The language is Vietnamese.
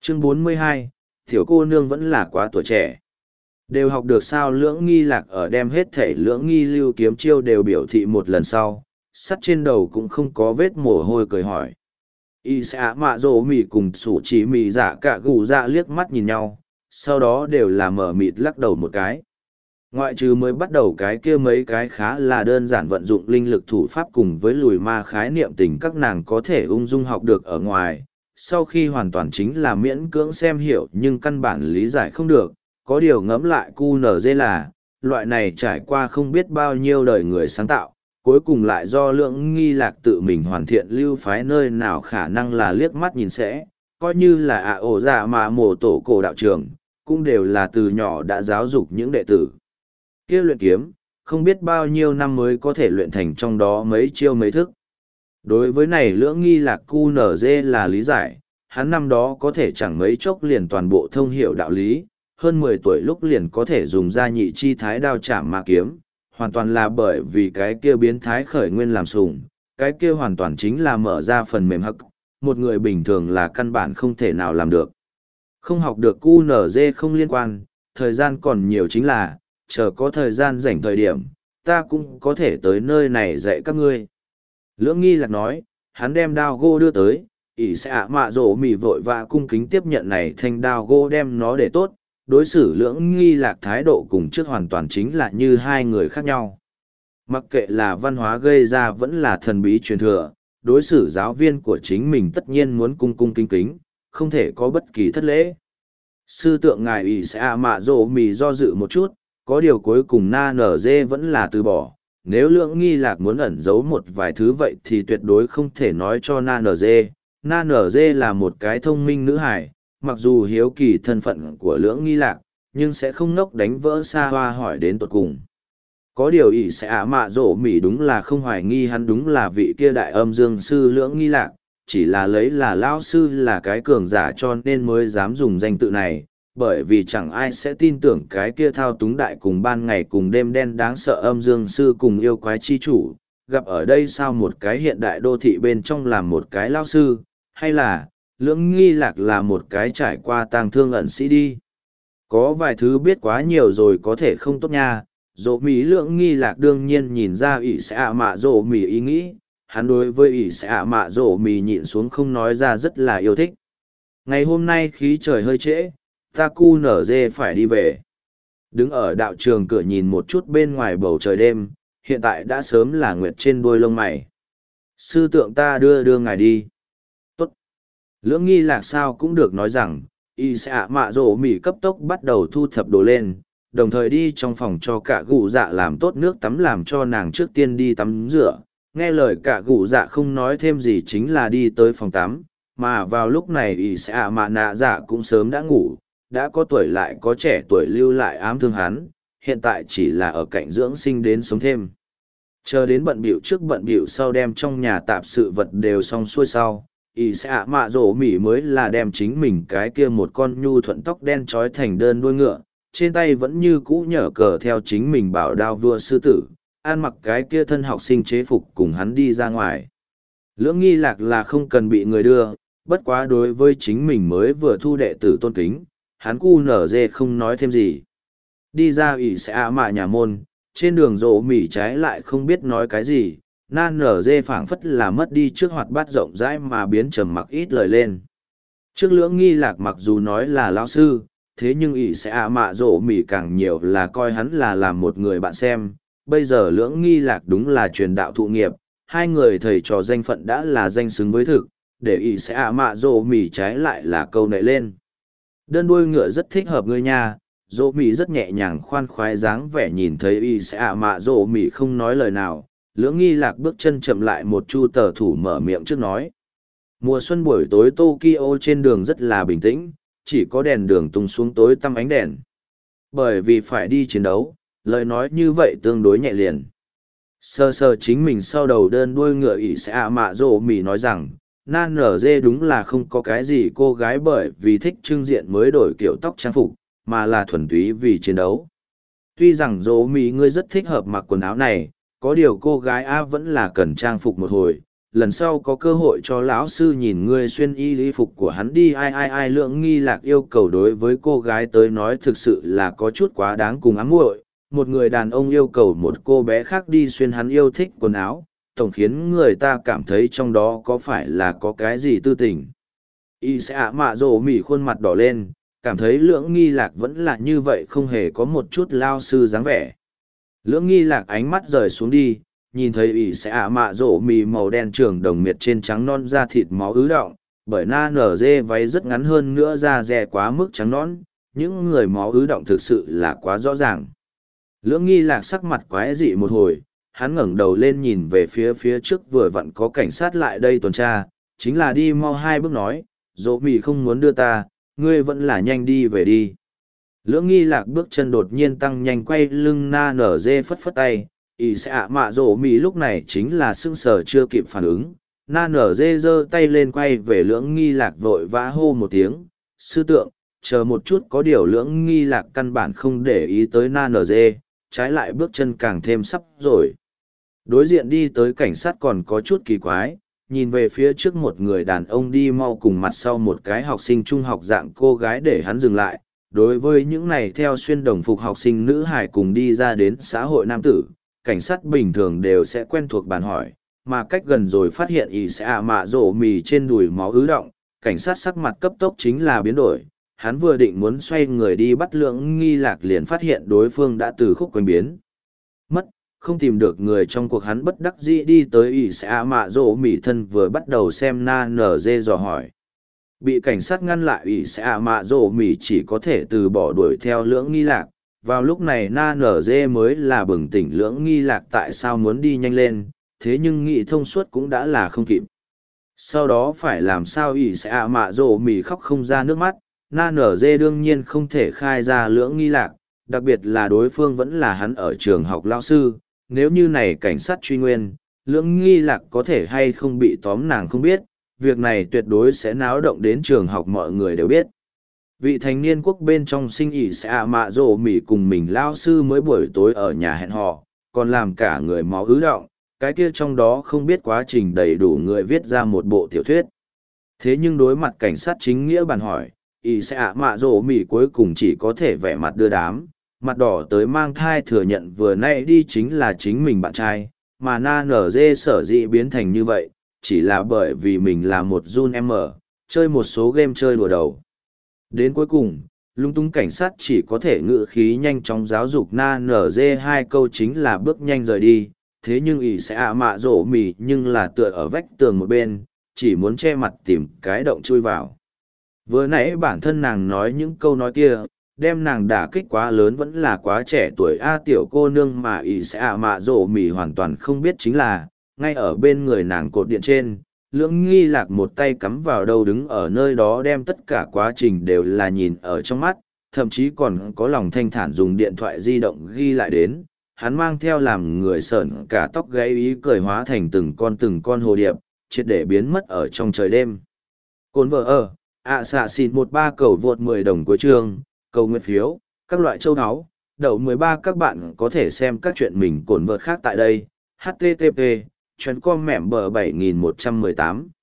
Chương 42, tiểu cô nương vẫn là quá tuổi trẻ. Đều học được sao Lưỡng Nghi Lạc ở đem hết thể Lưỡng Nghi lưu kiếm chiêu đều biểu thị một lần sau, sắt trên đầu cũng không có vết mồ hôi cười hỏi. Y xã mạ rổ mỉ cùng sủ chỉ mỉ dạ cả gù dạ liếc mắt nhìn nhau, sau đó đều là mở mịt lắc đầu một cái. Ngoại trừ mới bắt đầu cái kia mấy cái khá là đơn giản vận dụng linh lực thủ pháp cùng với lùi ma khái niệm tình các nàng có thể ung dung học được ở ngoài, sau khi hoàn toàn chính là miễn cưỡng xem hiểu nhưng căn bản lý giải không được, có điều ngẫm lại QNZ là, loại này trải qua không biết bao nhiêu đời người sáng tạo, cuối cùng lại do Lưỡng Nghi Lạc tự mình hoàn thiện lưu phái nơi nào khả năng là liếc mắt nhìn sẽ, coi như là ổ dạ mà mổ tổ cổ đạo trường, cũng đều là từ nhỏ đã giáo dục những đệ tử. Kia luyện kiếm, không biết bao nhiêu năm mới có thể luyện thành trong đó mấy chiêu mấy thức. Đối với này Lưỡng Nghi Lạc QNZ là lý giải, hắn năm đó có thể chẳng mấy chốc liền toàn bộ thông hiểu đạo lý, hơn 10 tuổi lúc liền có thể dùng ra nhị chi thái đao chạm ma kiếm, hoàn toàn là bởi vì cái kia biến thái khởi nguyên làm sùng, cái kia hoàn toàn chính là mở ra phần mềm hắc, một người bình thường là căn bản không thể nào làm được. Không học được QNZ không liên quan, thời gian còn nhiều chính là, chờ có thời gian rảnh thời điểm, ta cũng có thể tới nơi này dạy các ngươi. Lưỡng Nghi Lạc nói, hắn đem đao gỗ đưa tới, ỷ sẽ mạ rổ mỉ vội và cung kính tiếp nhận này thanh đao gỗ đem nó để tốt, đối xử Lưỡng Nghi Lạc thái độ cùng trước hoàn toàn chính là như hai người khác nhau. Mặc kệ là văn hóa gây ra vẫn là thần bí truyền thừa, đối xử giáo viên của chính mình tất nhiên muốn cung cung kính kính, không thể có bất kỳ thất lễ. Sư tượng ngài ỷ sẽ mạ rổ mỉ do dự một chút, có điều cuối cùng na nở dê vẫn là từ bỏ. Nếu Lưỡng Nghi Lạc muốn ẩn giấu một vài thứ vậy thì tuyệt đối không thể nói cho na nở dê. Na nở dê là một cái thông minh nữ hải, mặc dù hiếu kỳ thân phận của Lưỡng Nghi Lạc, nhưng sẽ không nốc đánh vỡ xa hoa hỏi đến tột cùng. Có điều ỷ sẽ mạ rổ mỉ đúng là không hoài nghi hắn đúng là vị kia đại âm dương sư Lưỡng Nghi Lạc, chỉ là lấy là lao sư là cái cường giả cho nên mới dám dùng danh tự này, bởi vì chẳng ai sẽ tin tưởng cái kia thao túng đại cùng ban ngày cùng đêm đen đáng sợ âm dương sư cùng yêu quái chi chủ, gặp ở đây sao một cái hiện đại đô thị bên trong làm một cái lao sư, hay là, Lưỡng Nghi Lạc là một cái trải qua tang thương ẩn sĩ đi. Có vài thứ biết quá nhiều rồi có thể không tốt nha, dỗ mỹ Lưỡng Nghi Lạc đương nhiên nhìn ra ỷ sẽ mạ dỗ mỉ ý nghĩ, hắn đối với ỷ sẽ mạ dỗ mỉ nhịn xuống không nói ra rất là yêu thích. Ngày hôm nay khí trời hơi trễ, ta cu nở dê phải đi về. Đứng ở đạo trường cửa nhìn một chút bên ngoài bầu trời đêm, hiện tại đã sớm là nguyệt trên đuôi lông mày. Sư tượng ta đưa ngài đi. Tốt. Lưỡng Nghi Lạc sao cũng được nói rằng, y sẽ mạ rổ mỉ cấp tốc bắt đầu thu thập đồ lên, đồng thời đi trong phòng cho cả gụ dạ làm tốt nước tắm làm cho nàng trước tiên đi tắm rửa. Nghe lời cả gụ dạ không nói thêm gì chính là đi tới phòng tắm, mà vào lúc này y sẽ mạ nạ dạ cũng sớm đã ngủ, đã có tuổi lại có trẻ tuổi lưu lại ám thương hắn, hiện tại chỉ là ở cạnh dưỡng sinh đến sống thêm. Chờ đến bận bịu trước bận bịu sau đem trong nhà tạp sự vật đều xong xuôi sau, ỷ sẽ mạ rổ mỉ mới là đem chính mình cái kia một con nhu thuận tóc đen trói thành đơn đuôi ngựa, trên tay vẫn như cũ nhở cờ theo chính mình bảo đao vua sư tử, ăn mặc cái kia thân học sinh chế phục cùng hắn đi ra ngoài. Lưỡng Nghi Lạc là không cần bị người đưa, bất quá đối với chính mình mới vừa thu đệ tử tôn kính, hắn cu nở dê không nói thêm gì. Đi ra ỷ sẽ mạ nhà môn, trên đường rộ mỉ trái lại không biết nói cái gì, nan nở dê phảng phất là mất đi trước hoạt bát rộng rãi mà biến trầm mặc ít lời lên. Trước Lưỡng Nghi Lạc mặc dù nói là lão sư, thế nhưng ỷ sẽ mạ rộ mỉ càng nhiều là coi hắn là làm một người bạn xem. Bây giờ Lưỡng Nghi Lạc đúng là truyền đạo thụ nghiệp, hai người thầy trò danh phận đã là danh xứng với thực, để ỷ sẽ mạ rộ mỉ trái lại là câu nệ lên. Đơn đuôi ngựa rất thích hợp ngươi nha, dỗ mỉ rất nhẹ nhàng khoan khoái dáng vẻ nhìn thấy y sẽ mạ dỗ mỉ không nói lời nào. Lưỡng Nghi Lạc bước chân chậm lại một chu tờ thủ mở miệng trước nói. Mùa xuân buổi tối Tokyo trên đường rất là bình tĩnh, chỉ có đèn đường tung xuống tối tăm ánh đèn. Bởi vì phải đi chiến đấu, lời nói như vậy tương đối nhẹ liền. Sơ sơ chính mình sau đầu đơn đuôi ngựa ỷ sẽ mạ dỗ mỉ nói rằng, nan nở dê đúng là không có cái gì cô gái bởi vì thích trưng diện mới đổi kiểu tóc trang phục, mà là thuần túy vì chiến đấu. Tuy rằng dỗ mỉ ngươi rất thích hợp mặc quần áo này, có điều cô gái A vẫn là cần trang phục một hồi, lần sau có cơ hội cho lão sư nhìn ngươi xuyên y phục của hắn đi. Ai. Lưỡng nghi lạc yêu cầu đối với cô gái tới nói thực sự là có chút quá đáng cùng ám muội. Một người đàn ông yêu cầu một cô bé khác đi xuyên hắn yêu thích quần áo, tổng khiến người ta cảm thấy trong đó có phải là có cái gì tư tình. Y sẽ ạ mạ rồ mỉ khuôn mặt đỏ lên, cảm thấy lưỡng nghi lạc vẫn là như vậy, không hề có một chút lao sư dáng vẻ. Lưỡng nghi lạc ánh mắt rời xuống đi, nhìn thấy ỷ sẽ ạ mạ rổ mì màu đen trường đồng miệt trên trắng non da thịt máu ứ động, bởi na nở dê váy rất ngắn hơn nữa da dè quá mức trắng non, những người máu ứ động thực sự là quá rõ ràng. Lưỡng nghi lạc sắc mặt quái dị một hồi, hắn ngẩng đầu lên nhìn về phía trước, vừa vặn có cảnh sát lại đây tuần tra, chính là đi mau 2 bước nói, rổ mì không muốn đưa ta, ngươi vẫn là nhanh đi về đi. Lưỡng nghi lạc bước chân đột nhiên tăng nhanh, quay lưng na nở dê phất phất tay. Ý sẽ ạ mạ rổ mì lúc này chính là sưng sờ chưa kịp phản ứng. Na nở dê giơ tay lên quay về lưỡng nghi lạc, vội vã hô một tiếng, sư tượng, chờ một chút. Có điều lưỡng nghi lạc căn bản không để ý tới na nở dê, trái lại bước chân càng thêm sắp rồi. Đối diện đi tới cảnh sát còn có chút kỳ quái, nhìn về phía trước một người đàn ông đi mau cùng mặt sau một cái học sinh trung học dạng cô gái để hắn dừng lại. Đối với những này theo xuyên đồng phục học sinh nữ hải cùng đi ra đến xã hội nam tử, cảnh sát bình thường đều sẽ quen thuộc bàn hỏi, mà cách gần rồi phát hiện ỷ sẽ ạ mạ rổ mì trên đùi máu ứ động, cảnh sát sắc mặt cấp tốc chính là biến đổi. Hắn vừa định muốn xoay người đi bắt lưỡng nghi lạc, liền phát hiện đối phương đã từ khúc quanh biến mất, không tìm được người trong cuộc. Hắn bất đắc dĩ đi tới ỷ sẽ ạ mạ rổ mì thân, vừa bắt đầu xem na nở dê dò hỏi. Bị cảnh sát ngăn lại, ỷ sẽ ạ mạ rổ mì chỉ có thể từ bỏ đuổi theo lưỡng nghi lạc. Vào lúc này na nở dê mới là bừng tỉnh lưỡng nghi lạc tại sao muốn đi nhanh lên, thế nhưng nghĩ thông suốt cũng đã là không kịp. Sau đó phải làm sao ỷ sẽ ạ mạ rổ mì khóc không ra nước mắt. Na nở dê đương nhiên không thể khai ra lưỡng nghi lạc, đặc biệt là đối phương vẫn là hắn ở trường học lao sư. Nếu như này cảnh sát truy nguyên, lưỡng nghi lạc có thể hay không bị tóm nàng không biết, việc này tuyệt đối sẽ náo động đến trường học, mọi người đều biết. Vị thành niên quốc bên trong sinh ỷ sẽ ạ mạ rổ mỉ cùng mình lao sư mới buổi tối ở nhà hẹn hò, còn làm cả người máu ứ động, cái kia trong đó không biết quá trình đầy đủ người viết ra một bộ tiểu thuyết. Thế nhưng đối mặt cảnh sát chính nghĩa bàn hỏi, ỷ sẽ ạ mạ rổ mỉ cuối cùng chỉ có thể vẻ mặt đưa đám, mặt đỏ tới mang thai thừa nhận vừa nay đi chính là chính mình bạn trai, mà na nở dê sở dĩ biến thành như vậy, chỉ là bởi vì mình là một Jun M, chơi một số game chơi đùa đầu. Đến cuối cùng, lung tung cảnh sát chỉ có thể ngự khí nhanh chóng giáo dục na nở dê 2 câu chính là bước nhanh rời đi. Thế nhưng ỷ sẽ ạ mạ rổ mì nhưng là tựa ở vách tường một bên, chỉ muốn che mặt tìm cái động chui vào. Vừa nãy bản thân nàng nói những câu nói kia, đem nàng đả kích quá lớn, vẫn là quá trẻ tuổi tiểu cô nương, mà ỷ sẽ ạ mạ rổ mì hoàn toàn không biết chính là, ngay ở bên người nàng cột điện trên, lưỡng nghi lạc một tay cắm vào đâu đứng ở nơi đó, đem tất cả quá trình đều là nhìn ở trong mắt, thậm chí còn có lòng thanh thản dùng điện thoại di động ghi lại đến. Hắn mang theo làm người sởn cả tóc gáy ý cười hóa thành từng con hồ điệp, triệt để biến mất ở trong trời đêm. Cồn vợ ở, xạ xịt 13 cầu vượt 10 đồng cuối chương, cầu nguyện phiếu, các loại châu áo, đậu 13. Các bạn có thể xem các chuyện mình cồn vợt khác tại đây. http://com mẻm bờ 7118